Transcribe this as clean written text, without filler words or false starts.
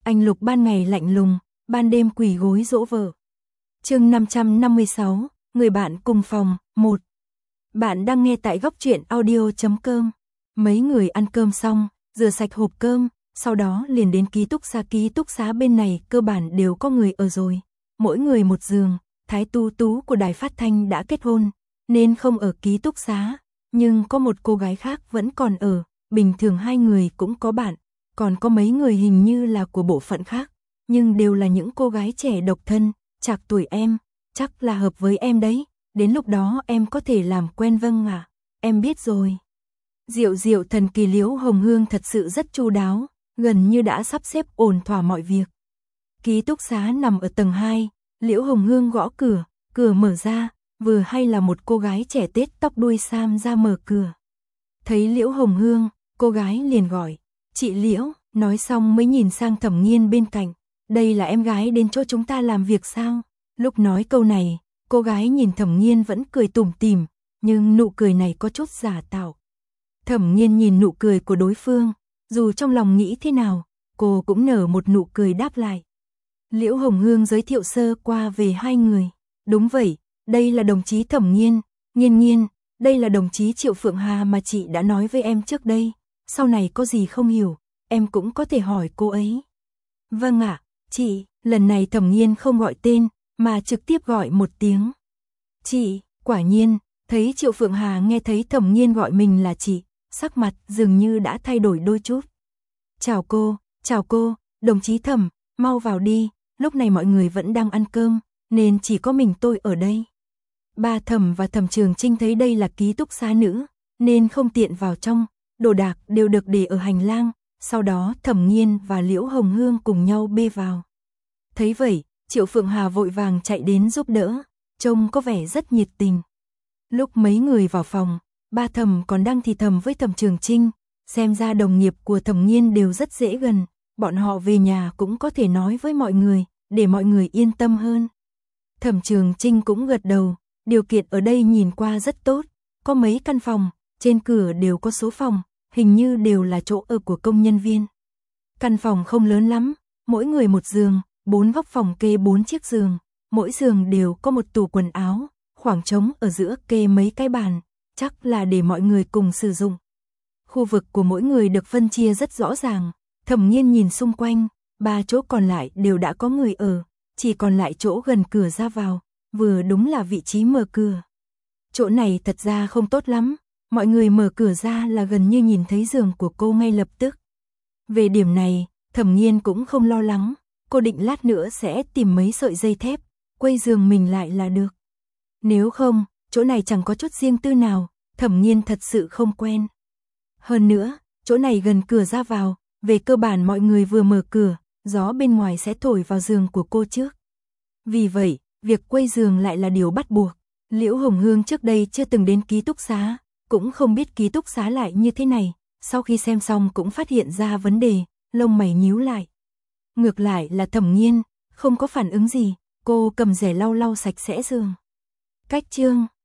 Anh Lục ban ngày lạnh lùng, ban đêm quỳ gối dỗ vợ. Chương 556, người bạn cùng phòng, 1. Bạn đang nghe tại góc truyện audio.com. Mấy người ăn cơm xong, rửa sạch hộp cơm, sau đó liền đến ký túc xá bên này cơ bản đều có người ở rồi. Mỗi người một giường, Thái Tú Tú của đài phát thanh đã kết hôn, nên không ở ký túc xá, nhưng có một cô gái khác vẫn còn ở, bình thường hai người cũng có bạn, còn có mấy người hình như là của bộ phận khác, nhưng đều là những cô gái trẻ độc thân, chạc tuổi em, chắc là hợp với em đấy, đến lúc đó em có thể làm quen. Vâng ạ, em biết rồi. Diệu thần kỳ Liễu Hồng Hương thật sự rất chu đáo, gần như đã sắp xếp ổn thỏa mọi việc. Ký túc xá nằm ở tầng 2, Liễu Hồng Hương gõ cửa, cửa mở ra, vừa hay là một cô gái trẻ tết tóc đuôi sam ra mở cửa. Thấy Liễu Hồng Hương, cô gái liền gọi, chị Liễu, nói xong mới nhìn sang Thẩm Nghiên bên cạnh, đây là em gái đến chỗ chúng ta làm việc sao? Lúc nói câu này, cô gái nhìn Thẩm Nghiên vẫn cười tủm tỉm, nhưng nụ cười này có chút giả tạo. Thẩm Nghiên nhìn nụ cười của đối phương, dù trong lòng nghĩ thế nào, cô cũng nở một nụ cười đáp lại. Liễu Hồng Hương giới thiệu sơ qua về hai người. Đúng vậy, đây là đồng chí Thẩm Nghiên, Nghiên, đây là đồng chí Triệu Phượng Hà mà chị đã nói với em trước đây. Sau này có gì không hiểu, em cũng có thể hỏi cô ấy. Vâng ạ, chị, lần này Thẩm Nghiên không gọi tên, mà trực tiếp gọi một tiếng. Chị, quả nhiên, thấy Triệu Phượng Hà nghe thấy Thẩm Nghiên gọi mình là chị, sắc mặt dường như đã thay đổi đôi chút. Chào cô, đồng chí Thẩm, mau vào đi, lúc này mọi người vẫn đang ăn cơm, nên chỉ có mình tôi ở đây. Ba Thẩm và Thẩm Trường Trinh thấy đây là ký túc xá nữ, nên không tiện vào trong, đồ đạc đều được để ở hành lang, sau đó Thẩm Nghiên và Liễu Hồng Hương cùng nhau bê vào. Thấy vậy, Triệu Phượng Hà vội vàng chạy đến giúp đỡ, trông có vẻ rất nhiệt tình. Lúc mấy người vào phòng, ba Thẩm còn đang thì thầm với Thẩm Trường Trinh, xem ra đồng nghiệp của Thẩm Nghiên đều rất dễ gần, bọn họ về nhà cũng có thể nói với mọi người, để mọi người yên tâm hơn. Thẩm Trường Trinh cũng gật đầu, điều kiện ở đây nhìn qua rất tốt, có mấy căn phòng, trên cửa đều có số phòng, hình như đều là chỗ ở của công nhân viên. Căn phòng không lớn lắm, mỗi người một giường, 4 góc phòng kê 4 chiếc giường, mỗi giường đều có một tủ quần áo, khoảng trống ở giữa kê mấy cái bàn, chắc là để mọi người cùng sử dụng. Khu vực của mỗi người được phân chia rất rõ ràng, Thẩm Nghiên nhìn xung quanh, 3 chỗ còn lại đều đã có người ở, chỉ còn lại chỗ gần cửa ra vào, vừa đúng là vị trí mở cửa. Chỗ này thật ra không tốt lắm, mọi người mở cửa ra là gần như nhìn thấy giường của cô ngay lập tức. Về điểm này, Thẩm Nghiên cũng không lo lắng, cô định lát nữa sẽ tìm mấy sợi dây thép, quây giường mình lại là được. Nếu không, chỗ này chẳng có chút riêng tư nào, Thẩm Nghiên thật sự không quen. Hơn nữa, chỗ này gần cửa ra vào, về cơ bản mọi người vừa mở cửa, gió bên ngoài sẽ thổi vào giường của cô trước. Vì vậy, việc quây giường lại là điều bắt buộc. Liễu Hồng Hương trước đây chưa từng đến ký túc xá, cũng không biết ký túc xá lại như thế này, sau khi xem xong cũng phát hiện ra vấn đề, lông mày nhíu lại. Ngược lại là Thẩm Nghiên, không có phản ứng gì, cô cầm rẻ lau sạch sẽ giường. Cách chương